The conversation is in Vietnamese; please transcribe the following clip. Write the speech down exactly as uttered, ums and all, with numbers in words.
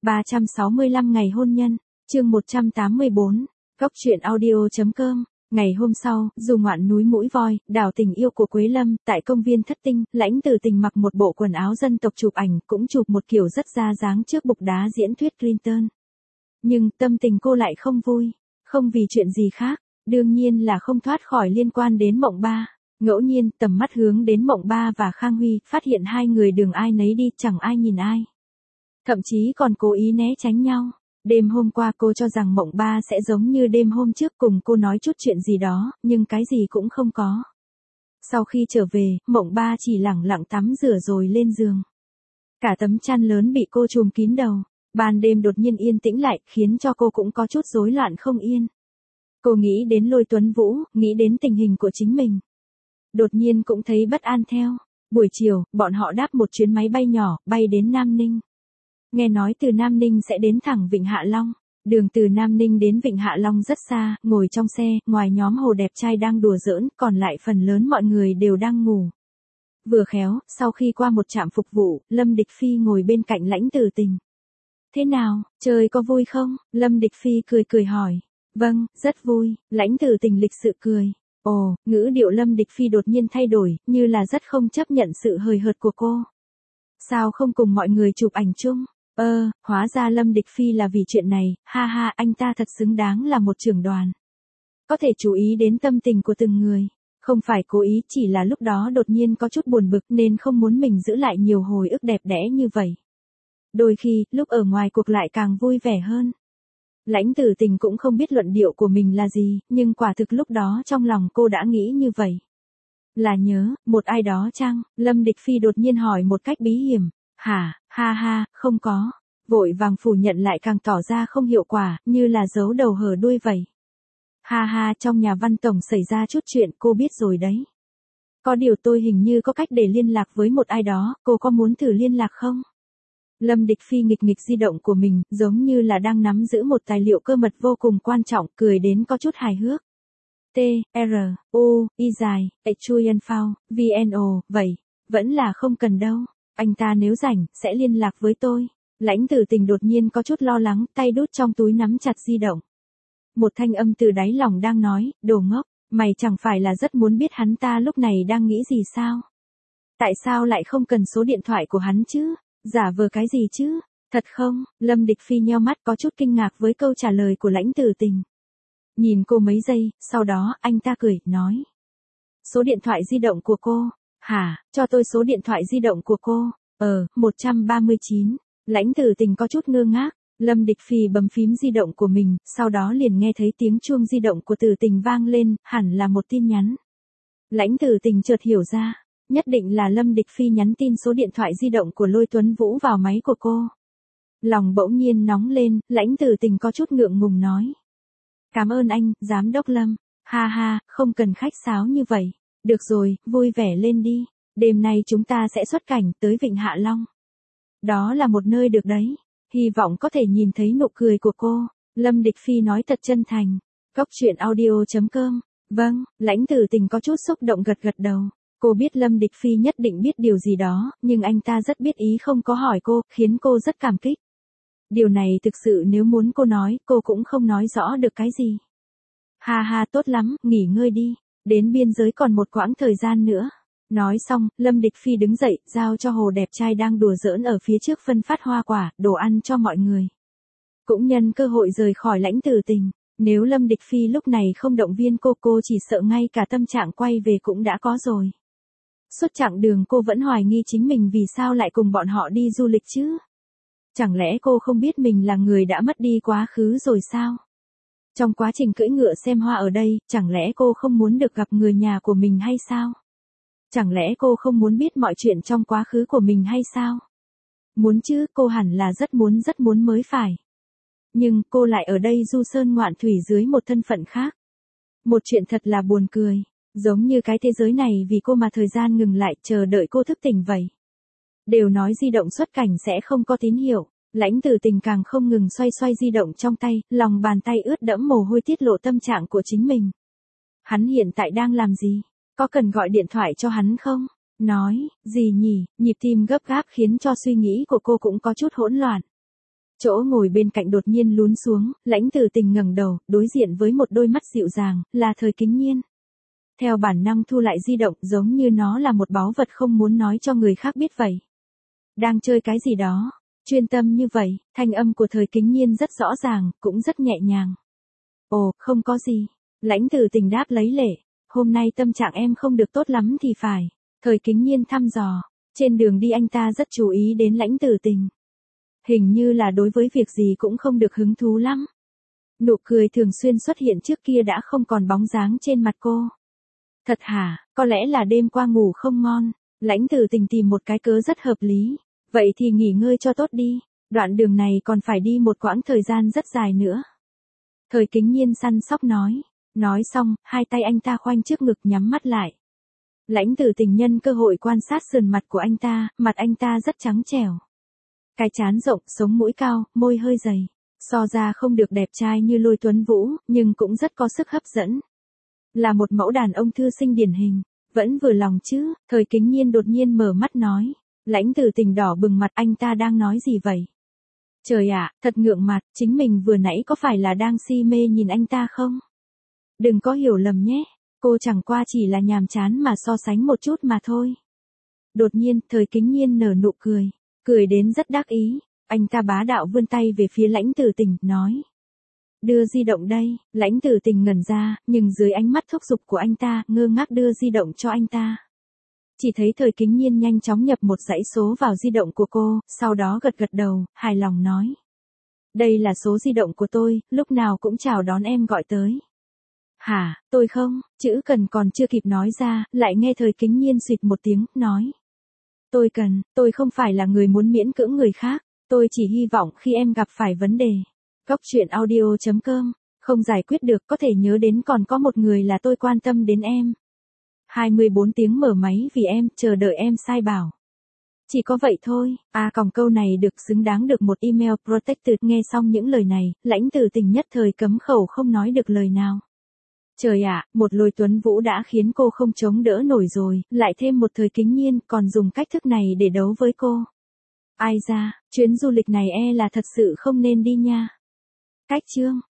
ba trăm sáu mươi lăm ngày hôn nhân, chương một trăm tám mươi bốn, Góc truyện audio.com. Ngày hôm sau, dù ngoạn núi mũi voi, đảo tình yêu của Quế Lâm, tại công viên Thất Tinh, Lãnh Tử Tình mặc một bộ quần áo dân tộc chụp ảnh, cũng chụp một kiểu rất ra dáng trước bục đá diễn thuyết Clinton. Nhưng, tâm tình cô lại không vui, không vì chuyện gì khác, đương nhiên là không thoát khỏi liên quan đến Mộng Ba. Ngẫu nhiên, tầm mắt hướng đến Mộng Ba và Khang Huy, phát hiện hai người đường ai nấy đi, chẳng ai nhìn ai. Thậm chí còn cố ý né tránh nhau. Đêm hôm qua cô cho rằng Mộng Ba sẽ giống như đêm hôm trước, cùng cô nói chút chuyện gì đó, nhưng cái gì cũng không có. Sau khi trở về, Mộng Ba chỉ lẳng lặng tắm rửa rồi lên giường. Cả tấm chăn lớn bị cô trùm kín đầu. Ban đêm đột nhiên yên tĩnh lại, khiến cho cô cũng có chút rối loạn không yên. Cô nghĩ đến Lôi Tuấn Vũ, nghĩ đến tình hình của chính mình. Đột nhiên cũng thấy bất an theo. Buổi chiều, bọn họ đáp một chuyến máy bay nhỏ, bay đến Nam Ninh. Nghe nói từ Nam Ninh sẽ đến thẳng Vịnh Hạ Long. Đường từ Nam Ninh đến Vịnh Hạ Long rất xa, ngồi trong xe, ngoài nhóm hồ đẹp trai đang đùa giỡn, còn lại phần lớn mọi người đều đang ngủ. Vừa khéo, sau khi qua một trạm phục vụ, Lâm Địch Phi ngồi bên cạnh Lãnh Tử Tình. Thế nào, chơi có vui không? Lâm Địch Phi cười cười hỏi. Vâng, rất vui, Lãnh Tử Tình lịch sự cười. Ồ, ngữ điệu Lâm Địch Phi đột nhiên thay đổi, như là rất không chấp nhận sự hời hợt của cô. Sao không cùng mọi người chụp ảnh chung? Ơ, hóa ra Lâm Địch Phi là vì chuyện này, ha ha, anh ta thật xứng đáng là một trưởng đoàn. Có thể chú ý đến tâm tình của từng người. Không phải cố ý, chỉ là lúc đó đột nhiên có chút buồn bực nên không muốn mình giữ lại nhiều hồi ức đẹp đẽ như vậy. Đôi khi, lúc ở ngoài cuộc lại càng vui vẻ hơn. Lãnh Tử Tình cũng không biết luận điệu của mình là gì, nhưng quả thực lúc đó trong lòng cô đã nghĩ như vậy. Là nhớ, một ai đó chăng? Lâm Địch Phi đột nhiên hỏi một cách bí hiểm. Hả, ha ha, không có. Vội vàng phủ nhận lại càng tỏ ra không hiệu quả, như là giấu đầu hở đuôi vậy. Ha ha, trong nhà Văn Tổng xảy ra chút chuyện, cô biết rồi đấy. Có điều tôi hình như có cách để liên lạc với một ai đó, cô có muốn thử liên lạc không? Lâm Địch Phi nghịch nghịch di động của mình, giống như là đang nắm giữ một tài liệu cơ mật vô cùng quan trọng, cười đến có chút hài hước. T, R, U, Y dài, Chuyen Phao, V N O, vậy, vẫn là không cần đâu. Anh ta nếu rảnh, sẽ liên lạc với tôi. Lãnh Tử Tình đột nhiên có chút lo lắng, tay đút trong túi nắm chặt di động. Một thanh âm từ đáy lòng đang nói, đồ ngốc, mày chẳng phải là rất muốn biết hắn ta lúc này đang nghĩ gì sao? Tại sao lại không cần số điện thoại của hắn chứ? Giả vờ cái gì chứ? Thật không? Lâm Địch Phi nheo mắt có chút kinh ngạc với câu trả lời của Lãnh Tử Tình. Nhìn cô mấy giây, sau đó anh ta cười, nói. Số điện thoại di động của cô. Hả, cho tôi số điện thoại di động của cô. Ờ, một trăm ba mươi chín. Lãnh Tử Tình có chút ngơ ngác. Lâm Địch Phi bấm phím di động của mình, sau đó liền nghe thấy tiếng chuông di động của Tử Tình vang lên, hẳn là một tin nhắn. Lãnh Tử Tình chợt hiểu ra, nhất định là Lâm Địch Phi nhắn tin số điện thoại di động của Lôi Tuấn Vũ vào máy của cô. Lòng bỗng nhiên nóng lên, Lãnh Tử Tình có chút ngượng ngùng nói. Cảm ơn anh, Giám đốc Lâm. Ha ha, không cần khách sáo như vậy. Được rồi, vui vẻ lên đi. Đêm nay chúng ta sẽ xuất cảnh tới Vịnh Hạ Long. Đó là một nơi được đấy. Hy vọng có thể nhìn thấy nụ cười của cô. Lâm Địch Phi nói thật chân thành. Góc truyện audio.com. Vâng, Lãnh Tử Tình có chút xúc động gật gật đầu. Cô biết Lâm Địch Phi nhất định biết điều gì đó, nhưng anh ta rất biết ý không có hỏi cô, khiến cô rất cảm kích. Điều này thực sự nếu muốn cô nói, cô cũng không nói rõ được cái gì. Ha ha, tốt lắm, nghỉ ngơi đi. Đến biên giới còn một quãng thời gian nữa. Nói xong, Lâm Địch Phi đứng dậy, giao cho hồ đẹp trai đang đùa giỡn ở phía trước phân phát hoa quả, đồ ăn cho mọi người. Cũng nhân cơ hội rời khỏi Lãnh Tử Tình. Nếu Lâm Địch Phi lúc này không động viên cô, cô chỉ sợ ngay cả tâm trạng quay về cũng đã có rồi. Suốt chặng đường cô vẫn hoài nghi chính mình vì sao lại cùng bọn họ đi du lịch chứ? Chẳng lẽ cô không biết mình là người đã mất đi quá khứ rồi sao? Trong quá trình cưỡi ngựa xem hoa ở đây, chẳng lẽ cô không muốn được gặp người nhà của mình hay sao? Chẳng lẽ cô không muốn biết mọi chuyện trong quá khứ của mình hay sao? Muốn chứ, cô hẳn là rất muốn rất muốn mới phải. Nhưng, cô lại ở đây du sơn ngoạn thủy dưới một thân phận khác. Một chuyện thật là buồn cười. Giống như cái thế giới này vì cô mà thời gian ngừng lại, chờ đợi cô thức tỉnh vậy. Đều nói di động xuất cảnh sẽ không có tín hiệu. Lãnh Tử Tình càng không ngừng xoay xoay di động trong tay, lòng bàn tay ướt đẫm mồ hôi tiết lộ tâm trạng của chính mình. Hắn hiện tại đang làm gì? Có cần gọi điện thoại cho hắn không? Nói, gì nhỉ? Nhịp tim gấp gáp khiến cho suy nghĩ của cô cũng có chút hỗn loạn. Chỗ ngồi bên cạnh đột nhiên lún xuống, Lãnh Tử Tình ngẩng đầu, đối diện với một đôi mắt dịu dàng, là Thời Kính Nhiên. Theo bản năng thu lại di động, giống như nó là một báu vật không muốn nói cho người khác biết vậy. Đang chơi cái gì đó, chuyên tâm như vậy, thanh âm của Thời Kính Nhiên rất rõ ràng, cũng rất nhẹ nhàng. Ồ, không có gì. Lãnh Tử Tình đáp lấy lệ, hôm nay tâm trạng em không được tốt lắm thì phải. Thời Kính Nhiên thăm dò, trên đường đi anh ta rất chú ý đến Lãnh Tử Tình. Hình như là đối với việc gì cũng không được hứng thú lắm. Nụ cười thường xuyên xuất hiện trước kia đã không còn bóng dáng trên mặt cô. Thật hả, có lẽ là đêm qua ngủ không ngon. Lãnh Tử Tình tìm một cái cớ rất hợp lý. Vậy thì nghỉ ngơi cho tốt đi, đoạn đường này còn phải đi một quãng thời gian rất dài nữa. Thời Kính Nhiên săn sóc nói. Nói xong, hai tay anh ta khoanh trước ngực nhắm mắt lại. Lãnh Tử Tình nhân cơ hội quan sát sườn mặt của anh ta, mặt anh ta rất trắng trẻo. Cái trán rộng, sống mũi cao, môi hơi dày. So ra không được đẹp trai như Lôi Tuấn Vũ, nhưng cũng rất có sức hấp dẫn. Là một mẫu đàn ông thư sinh điển hình, vẫn vừa lòng chứ. Thời Kính Nhiên đột nhiên mở mắt nói. Lãnh Tử Tình đỏ bừng mặt, anh ta đang nói gì vậy? Trời ạ, thật ngượng mặt, chính mình vừa nãy có phải là đang si mê nhìn anh ta không? Đừng có hiểu lầm nhé, cô chẳng qua chỉ là nhàm chán mà so sánh một chút mà thôi. Đột nhiên, Thời Kính Nhiên nở nụ cười, cười đến rất đắc ý, anh ta bá đạo vươn tay về phía Lãnh Tử Tình, nói. Đưa di động đây. Lãnh Tử Tình ngẩn ra, nhưng dưới ánh mắt thúc giục của anh ta, ngơ ngác đưa di động cho anh ta. Chỉ thấy Thời Kính Nhiên nhanh chóng nhập một dãy số vào di động của cô, sau đó gật gật đầu, hài lòng nói. Đây là số di động của tôi, lúc nào cũng chào đón em gọi tới. Hả, tôi không, chữ cần còn chưa kịp nói ra, lại nghe Thời Kính Nhiên xịt một tiếng, nói. Tôi cần, tôi không phải là người muốn miễn cưỡng người khác, tôi chỉ hy vọng khi em gặp phải vấn đề. Góc truyện audio chấm com, không giải quyết được có thể nhớ đến còn có một người là tôi quan tâm đến em. hai mươi bốn tiếng mở máy vì em, chờ đợi em sai bảo. Chỉ có vậy thôi, à còng câu này được xứng đáng được một email protected. Nghe xong những lời này, Lãnh Tử Tình nhất thời cấm khẩu không nói được lời nào. Trời ạ, một Lôi Tuấn Vũ đã khiến cô không chống đỡ nổi rồi, lại thêm một Thời Kính Nhiên còn dùng cách thức này để đấu với cô. Ai ra, chuyến du lịch này e là thật sự không nên đi nha. Cách chương